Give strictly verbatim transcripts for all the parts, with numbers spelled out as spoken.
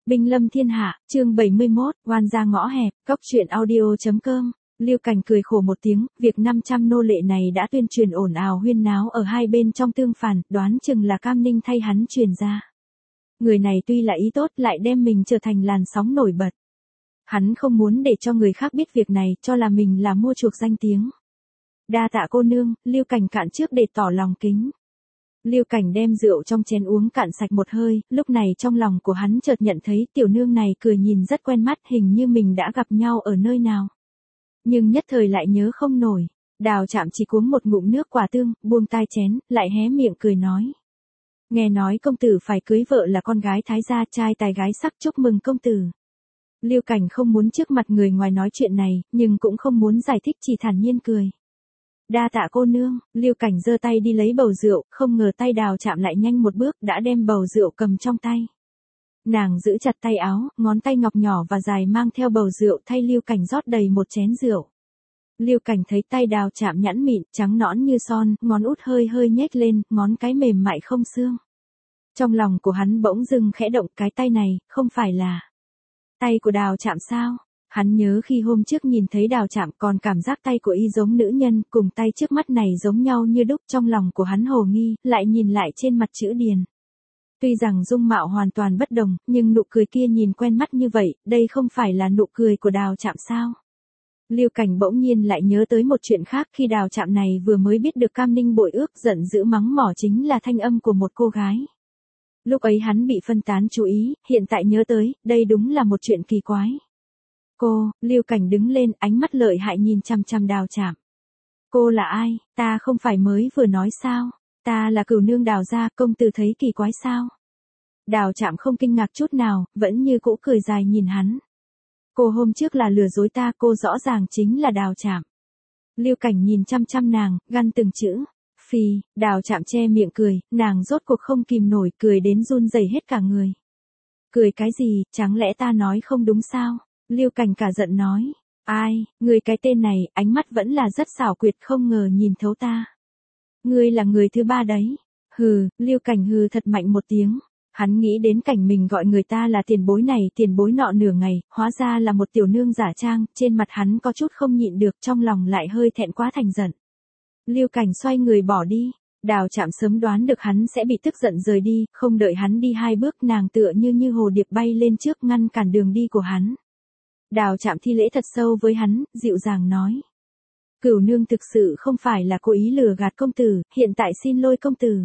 Binh lâm thiên hạ, chương bảy mươi mốt, oan ra ngõ hẹp, cóc truyện audio chấm com. Lưu Cảnh cười khổ một tiếng, việc năm trăm nô lệ này đã tuyên truyền ồn ào huyên náo ở hai bên trong tương phản, đoán chừng là Cam Ninh thay hắn truyền ra. Người này tuy là ý tốt lại đem mình trở thành làn sóng nổi bật. Hắn không muốn để cho người khác biết việc này, cho là mình là mua chuộc danh tiếng. Đa tạ cô nương, Lưu Cảnh cạn trước để tỏ lòng kính. Lưu Cảnh đem rượu trong chén uống cạn sạch một hơi, lúc này trong lòng của hắn chợt nhận thấy tiểu nương này cười nhìn rất quen mắt, hình như mình đã gặp nhau ở nơi nào. Nhưng nhất thời lại nhớ không nổi. Đào Trạm chỉ uống một ngụm nước quả tương, buông tai chén, lại hé miệng cười nói. Nghe nói công tử phải cưới vợ là con gái thái gia, trai tài gái sắc, chúc mừng công tử. Lưu Cảnh không muốn trước mặt người ngoài nói chuyện này, nhưng cũng không muốn giải thích, chỉ thản nhiên cười. Đa tạ cô nương, Lưu Cảnh giơ tay đi lấy bầu rượu, không ngờ tay Đào Trạm lại nhanh một bước đã đem bầu rượu cầm trong tay. Nàng giữ chặt tay áo, ngón tay ngọc nhỏ và dài mang theo bầu rượu thay Lưu Cảnh rót đầy một chén rượu. Lưu Cảnh thấy tay Đào Trạm nhẵn mịn, trắng nõn như son, ngón út hơi hơi nhếch lên, ngón cái mềm mại không xương. Trong lòng của hắn bỗng dưng khẽ động, cái tay này, không phải là tay của Đào Trạm sao? Hắn nhớ khi hôm trước nhìn thấy Đào Trạm còn cảm giác tay của y giống nữ nhân, cùng tay trước mắt này giống nhau như đúc, trong lòng của hắn hồ nghi, lại nhìn lại trên mặt chữ điền. Tuy rằng dung mạo hoàn toàn bất đồng, nhưng nụ cười kia nhìn quen mắt như vậy, đây không phải là nụ cười của Đào Trạm sao? Lưu Cảnh bỗng nhiên lại nhớ tới một chuyện khác, khi Đào Trạm này vừa mới biết được Cam Ninh bội ước, giận dữ mắng mỏ chính là thanh âm của một cô gái. Lúc ấy hắn bị phân tán chú ý, hiện tại nhớ tới, đây đúng là một chuyện kỳ quái. Cô, Lưu Cảnh đứng lên, ánh mắt lợi hại nhìn chăm chăm Đào Trạm. Cô là ai, ta không phải mới vừa nói sao, ta là cửu nương Đào gia, công tử thấy kỳ quái sao? Đào Trạm không kinh ngạc chút nào, vẫn như cũ cười dài nhìn hắn. Cô hôm trước là lừa dối ta, cô rõ ràng chính là Đào Trạm. Lưu Cảnh nhìn chăm chăm nàng, gằn từng chữ. Phi, Đào Trạm che miệng cười, nàng rốt cuộc không kìm nổi, cười đến run rẩy hết cả người. Cười cái gì, chẳng lẽ ta nói không đúng sao? Lưu Cảnh cả giận nói. Ai, người cái tên này, ánh mắt vẫn là rất xảo quyệt, không ngờ nhìn thấu ta. Ngươi là người thứ ba đấy. Hừ, Lưu Cảnh hừ thật mạnh một tiếng. Hắn nghĩ đến cảnh mình gọi người ta là tiền bối này tiền bối nọ nửa ngày, hóa ra là một tiểu nương giả trang, trên mặt hắn có chút không nhịn được, trong lòng lại hơi thẹn quá thành giận. Lưu Cảnh xoay người bỏ đi. Đào Trạm sớm đoán được hắn sẽ bị tức giận rời đi, không đợi hắn đi hai bước, nàng tựa như như hồ điệp bay lên trước ngăn cản đường đi của hắn. Đào Trạm thi lễ thật sâu với hắn, dịu dàng nói. Cửu nương thực sự không phải là cố ý lừa gạt công tử, hiện tại xin lỗi công tử.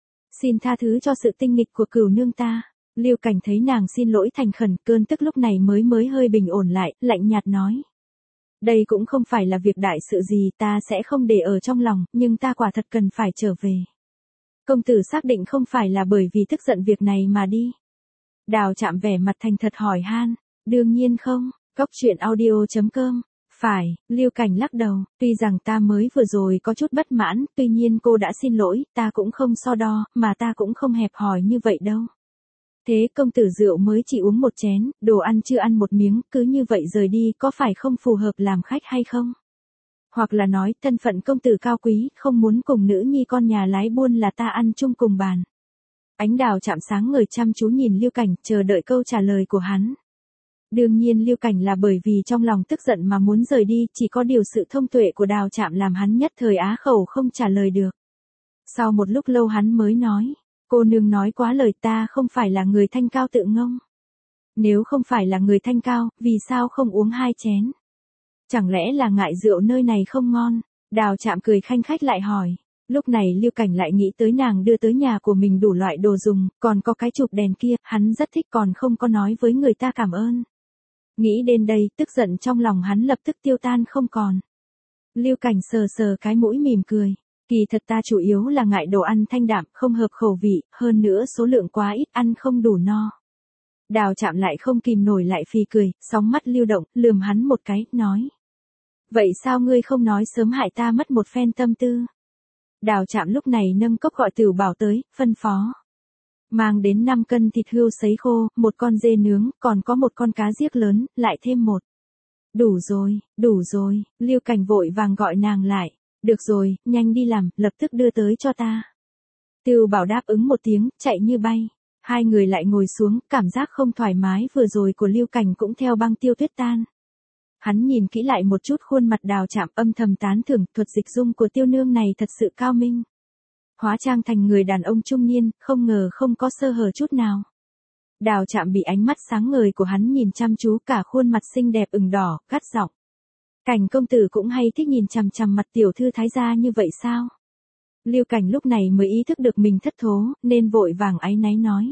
Xin tha thứ cho sự tinh nghịch của cửu nương ta. Lưu Cảnh thấy nàng xin lỗi thành khẩn, cơn tức lúc này mới mới hơi bình ổn lại, lạnh nhạt nói. Đây cũng không phải là việc đại sự gì, ta sẽ không để ở trong lòng, nhưng ta quả thật cần phải trở về. Công tử xác định không phải là bởi vì tức giận việc này mà đi. Đào Trạm vẻ mặt thành thật hỏi han. Đương nhiên không, cóc truyện audio chấm com. Phải, Lưu Cảnh lắc đầu, tuy rằng ta mới vừa rồi có chút bất mãn, tuy nhiên cô đã xin lỗi, ta cũng không so đo, mà ta cũng không hẹp hòi như vậy đâu. Thế công tử rượu mới chỉ uống một chén, đồ ăn chưa ăn một miếng, cứ như vậy rời đi có phải không phù hợp làm khách hay không? Hoặc là nói, thân phận công tử cao quý, không muốn cùng nữ nhi con nhà lái buôn là ta ăn chung cùng bàn. Ánh Đào Trạm sáng ngời chăm chú nhìn Lưu Cảnh, chờ đợi câu trả lời của hắn. Đương nhiên Lưu Cảnh là bởi vì trong lòng tức giận mà muốn rời đi, chỉ có điều sự thông tuệ của Đào Trạm làm hắn nhất thời á khẩu không trả lời được. Sau một lúc lâu hắn mới nói, cô nương nói quá lời, ta không phải là người thanh cao tự ngông. Nếu không phải là người thanh cao, vì sao không uống hai chén? Chẳng lẽ là ngại rượu nơi này không ngon? Đào Trạm cười khanh khách lại hỏi. Lúc này Lưu Cảnh lại nghĩ tới nàng đưa tới nhà của mình đủ loại đồ dùng, còn có cái chụp đèn kia, hắn rất thích còn không có nói với người ta cảm ơn. Nghĩ đến đây, tức giận trong lòng hắn lập tức tiêu tan không còn. Lưu Cảnh sờ sờ cái mũi mỉm cười. Kỳ thật ta chủ yếu là ngại đồ ăn thanh đạm, không hợp khẩu vị, hơn nữa số lượng quá ít, ăn không đủ no. Đào Trạm lại không kìm nổi lại phì cười, sóng mắt lưu động, lườm hắn một cái, nói. Vậy sao ngươi không nói sớm hại ta mất một phen tâm tư? Đào Trạm lúc này nâng cốc gọi Tửu Bảo tới, phân phó. Mang đến năm cân thịt hươu sấy khô, một con dê nướng, còn có một con cá giếc lớn, lại thêm một. Đủ rồi, đủ rồi, Lưu Cảnh vội vàng gọi nàng lại. Được rồi, nhanh đi làm, lập tức đưa tới cho ta. Tửu Bảo đáp ứng một tiếng, chạy như bay. Hai người lại ngồi xuống, cảm giác không thoải mái vừa rồi của Lưu Cảnh cũng theo băng tiêu tuyết tan. Hắn nhìn kỹ lại một chút khuôn mặt Đào Trạm, âm thầm tán thưởng, thuật dịch dung của tiêu nương này thật sự cao minh. Hóa trang thành người đàn ông trung niên, không ngờ không có sơ hở chút nào. Đào Trạm bị ánh mắt sáng ngời của hắn nhìn chăm chú, cả khuôn mặt xinh đẹp ửng đỏ, gắt giọng. Cảnh công tử cũng hay thích nhìn chằm chằm mặt tiểu thư thái gia như vậy sao? Lưu Cảnh lúc này mới ý thức được mình thất thố, nên vội vàng áy náy nói.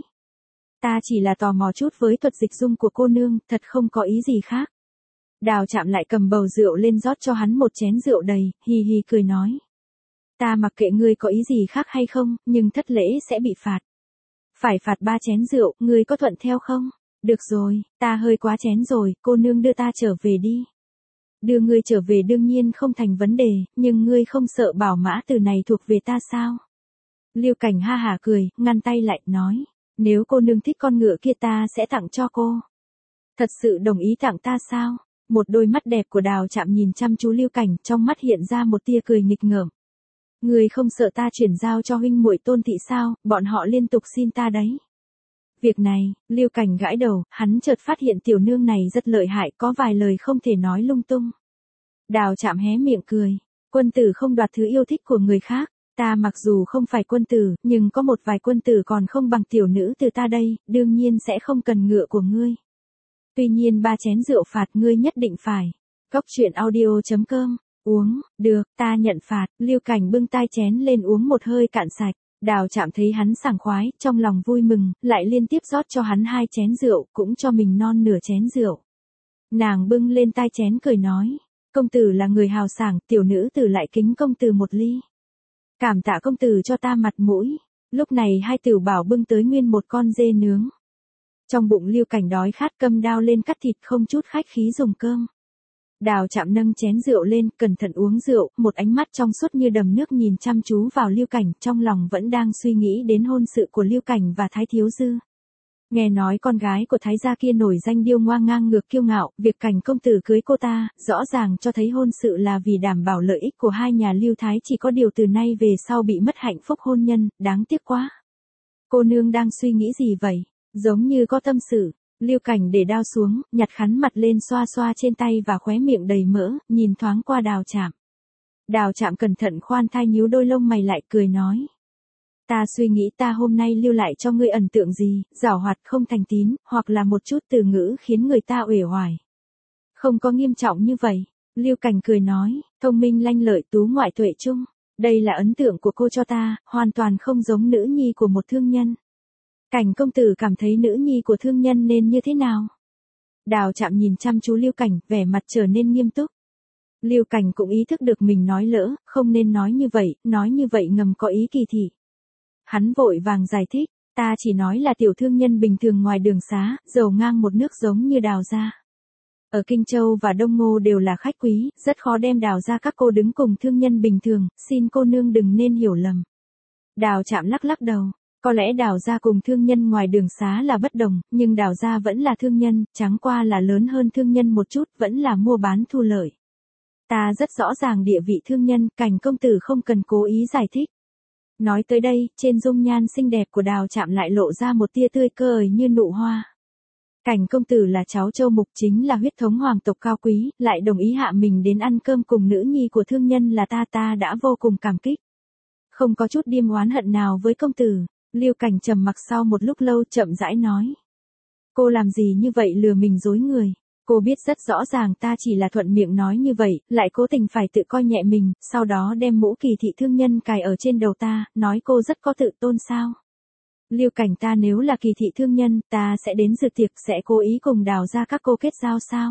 Ta chỉ là tò mò chút với thuật dịch dung của cô nương, thật không có ý gì khác. Đào Trạm lại cầm bầu rượu lên rót cho hắn một chén rượu đầy, hì hì cười nói. Ta mặc kệ ngươi có ý gì khác hay không, nhưng thất lễ sẽ bị phạt. Phải phạt ba chén rượu, ngươi có thuận theo không? Được rồi, ta hơi quá chén rồi, cô nương đưa ta trở về đi. Đưa ngươi trở về đương nhiên không thành vấn đề, nhưng ngươi không sợ bảo mã từ này thuộc về ta sao? Lưu Cảnh ha hả cười, ngăn tay lại, nói. Nếu cô nương thích con ngựa kia ta sẽ tặng cho cô. Thật sự đồng ý tặng ta sao? Một đôi mắt đẹp của Đào Trạm nhìn chăm chú Lưu Cảnh, trong mắt hiện ra một tia cười nghịch ngợm. Ngươi không sợ ta chuyển giao cho huynh muội Tôn thị sao, bọn họ liên tục xin ta đấy. Việc này, Lưu Cảnh gãi đầu, hắn chợt phát hiện tiểu nương này rất lợi hại, có vài lời không thể nói lung tung. Đào Trạm hé miệng cười, quân tử không đoạt thứ yêu thích của người khác, ta mặc dù không phải quân tử, nhưng có một vài quân tử còn không bằng tiểu nữ từ ta đây, đương nhiên sẽ không cần ngựa của ngươi. Tuy nhiên ba chén rượu phạt ngươi nhất định phải. Cốc truyện audio chấm com, uống, được, ta nhận phạt, Lưu Cảnh bưng tai chén lên uống một hơi cạn sạch. Đào Trạm thấy hắn sảng khoái, trong lòng vui mừng, lại liên tiếp rót cho hắn hai chén rượu, cũng cho mình non nửa chén rượu. Nàng bưng lên tai chén cười nói, công tử là người hào sảng, tiểu nữ tử lại kính công tử một ly. Cảm tạ công tử cho ta mặt mũi. Lúc này hai tiểu bảo bưng tới nguyên một con dê nướng. Trong bụng Lưu Cảnh đói khát, cầm đao lên cắt thịt, không chút khách khí dùng cơm. Đào Trạm nâng chén rượu lên, cẩn thận uống rượu, một ánh mắt trong suốt như đầm nước nhìn chăm chú vào Lưu Cảnh, trong lòng vẫn đang suy nghĩ đến hôn sự của Lưu Cảnh và Thái Thiếu Dư. Nghe nói con gái của Thái gia kia nổi danh điêu ngoa ngang ngược kiêu ngạo, việc Cảnh công tử cưới cô ta, rõ ràng cho thấy hôn sự là vì đảm bảo lợi ích của hai nhà Lưu Thái, chỉ có điều từ nay về sau bị mất hạnh phúc hôn nhân, đáng tiếc quá. Cô nương đang suy nghĩ gì vậy? Giống như có tâm sự. Lưu Cảnh để đao xuống, nhặt khăn mặt lên xoa xoa trên tay và khóe miệng đầy mỡ, nhìn thoáng qua Đào Trạm. Đào Trạm cẩn thận khoan thai nhíu đôi lông mày lại, cười nói. Ta suy nghĩ ta hôm nay lưu lại cho ngươi ấn tượng gì, giảo hoạt không thành tín, hoặc là một chút từ ngữ khiến người ta uể oải. Không có nghiêm trọng như vậy. Lưu Cảnh cười nói, thông minh lanh lợi tú ngoại tuệ trung. Đây là ấn tượng của cô cho ta, hoàn toàn không giống nữ nhi của một thương nhân. Cảnh công tử cảm thấy nữ nhi của thương nhân nên như thế nào? Đào Trạm nhìn chăm chú Lưu Cảnh, vẻ mặt trở nên nghiêm túc. Lưu Cảnh cũng ý thức được mình nói lỡ, không nên nói như vậy, nói như vậy ngầm có ý kỳ thị. Hắn vội vàng giải thích, ta chỉ nói là tiểu thương nhân bình thường ngoài đường xá, giàu ngang một nước giống như Đào gia. Ở Kinh Châu và Đông Ngô đều là khách quý, rất khó đem Đào gia các cô đứng cùng thương nhân bình thường, xin cô nương đừng nên hiểu lầm. Đào Trạm lắc lắc đầu. Có lẽ Đào gia cùng thương nhân ngoài đường xá là bất đồng, nhưng Đào gia vẫn là thương nhân, chẳng qua là lớn hơn thương nhân một chút, vẫn là mua bán thu lợi. Ta rất rõ ràng địa vị thương nhân, Cảnh công tử không cần cố ý giải thích. Nói tới đây, trên dung nhan xinh đẹp của Đào Trạm lại lộ ra một tia tươi cười như nụ hoa. Cảnh công tử là cháu Châu Mục, chính là huyết thống hoàng tộc cao quý, lại đồng ý hạ mình đến ăn cơm cùng nữ nhi của thương nhân là ta ta đã vô cùng cảm kích. Không có chút điềm oán hận nào với công tử. Lưu Cảnh trầm mặc sau một lúc lâu chậm rãi nói. Cô làm gì như vậy lừa mình dối người, cô biết rất rõ ràng ta chỉ là thuận miệng nói như vậy, lại cố tình phải tự coi nhẹ mình, sau đó đem mũ kỳ thị thương nhân cài ở trên đầu ta, nói cô rất có tự tôn sao. Lưu Cảnh, ta nếu là kỳ thị thương nhân, ta sẽ đến dự tiệc, sẽ cố ý cùng Đào ra các cô kết giao sao.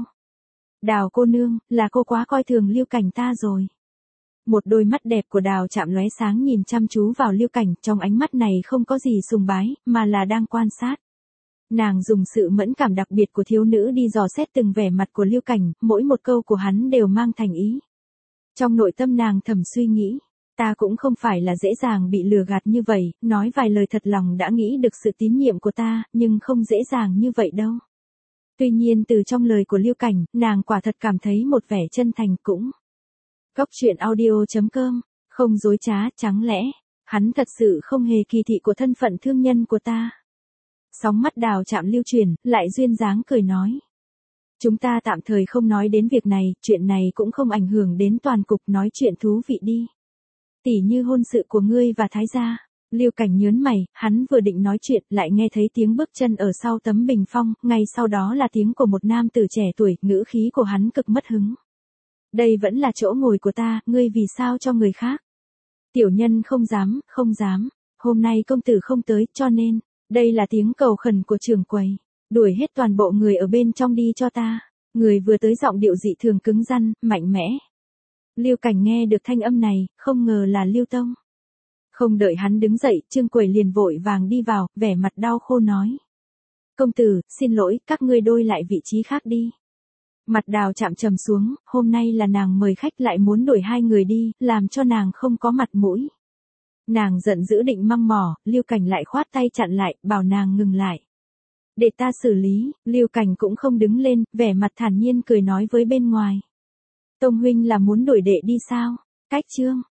Đào cô nương, là cô quá coi thường Lưu Cảnh ta rồi. Một đôi mắt đẹp của Đào Trạm lóe sáng nhìn chăm chú vào Lưu Cảnh, trong ánh mắt này không có gì sùng bái, mà là đang quan sát. Nàng dùng sự mẫn cảm đặc biệt của thiếu nữ đi dò xét từng vẻ mặt của Lưu Cảnh, mỗi một câu của hắn đều mang thành ý. Trong nội tâm nàng thầm suy nghĩ, ta cũng không phải là dễ dàng bị lừa gạt như vậy, nói vài lời thật lòng đã nghĩ được sự tín nhiệm của ta, nhưng không dễ dàng như vậy đâu. Tuy nhiên từ trong lời của Lưu Cảnh, nàng quả thật cảm thấy một vẻ chân thành cũng. Cốc truyện audio chấm com, không dối trá, chẳng lẽ, hắn thật sự không hề kỳ thị của thân phận thương nhân của ta. Sóng mắt Đào Trạm lưu chuyển, lại duyên dáng cười nói. Chúng ta tạm thời không nói đến việc này, chuyện này cũng không ảnh hưởng đến toàn cục, nói chuyện thú vị đi. Tỉ như hôn sự của ngươi và Thái gia. Lưu Cảnh nhớn mày, hắn vừa định nói chuyện, lại nghe thấy tiếng bước chân ở sau tấm bình phong, ngay sau đó là tiếng của một nam tử trẻ tuổi, ngữ khí của hắn cực mất hứng. Đây vẫn là chỗ ngồi của ta, ngươi vì sao cho người khác? Tiểu nhân không dám, không dám, hôm nay công tử không tới, cho nên, đây là tiếng cầu khẩn của trưởng quầy. Đuổi hết toàn bộ người ở bên trong đi cho ta. Người vừa tới giọng điệu dị thường cứng rắn, mạnh mẽ. Lưu Cảnh nghe được thanh âm này, không ngờ là Lưu Tông. Không đợi hắn đứng dậy, Trương Quầy liền vội vàng đi vào, vẻ mặt đau khô nói. Công tử, xin lỗi, các ngươi đôi lại vị trí khác đi. Mặt Đào Trạm trầm xuống, hôm nay là nàng mời khách lại muốn đuổi hai người đi, làm cho nàng không có mặt mũi. Nàng giận dữ định măng mỏ, Lưu Cảnh lại khoát tay chặn lại, bảo nàng ngừng lại. Để ta xử lý, Lưu Cảnh cũng không đứng lên, vẻ mặt thản nhiên cười nói với bên ngoài. Tông huynh là muốn đuổi đệ đi sao? Cách chương.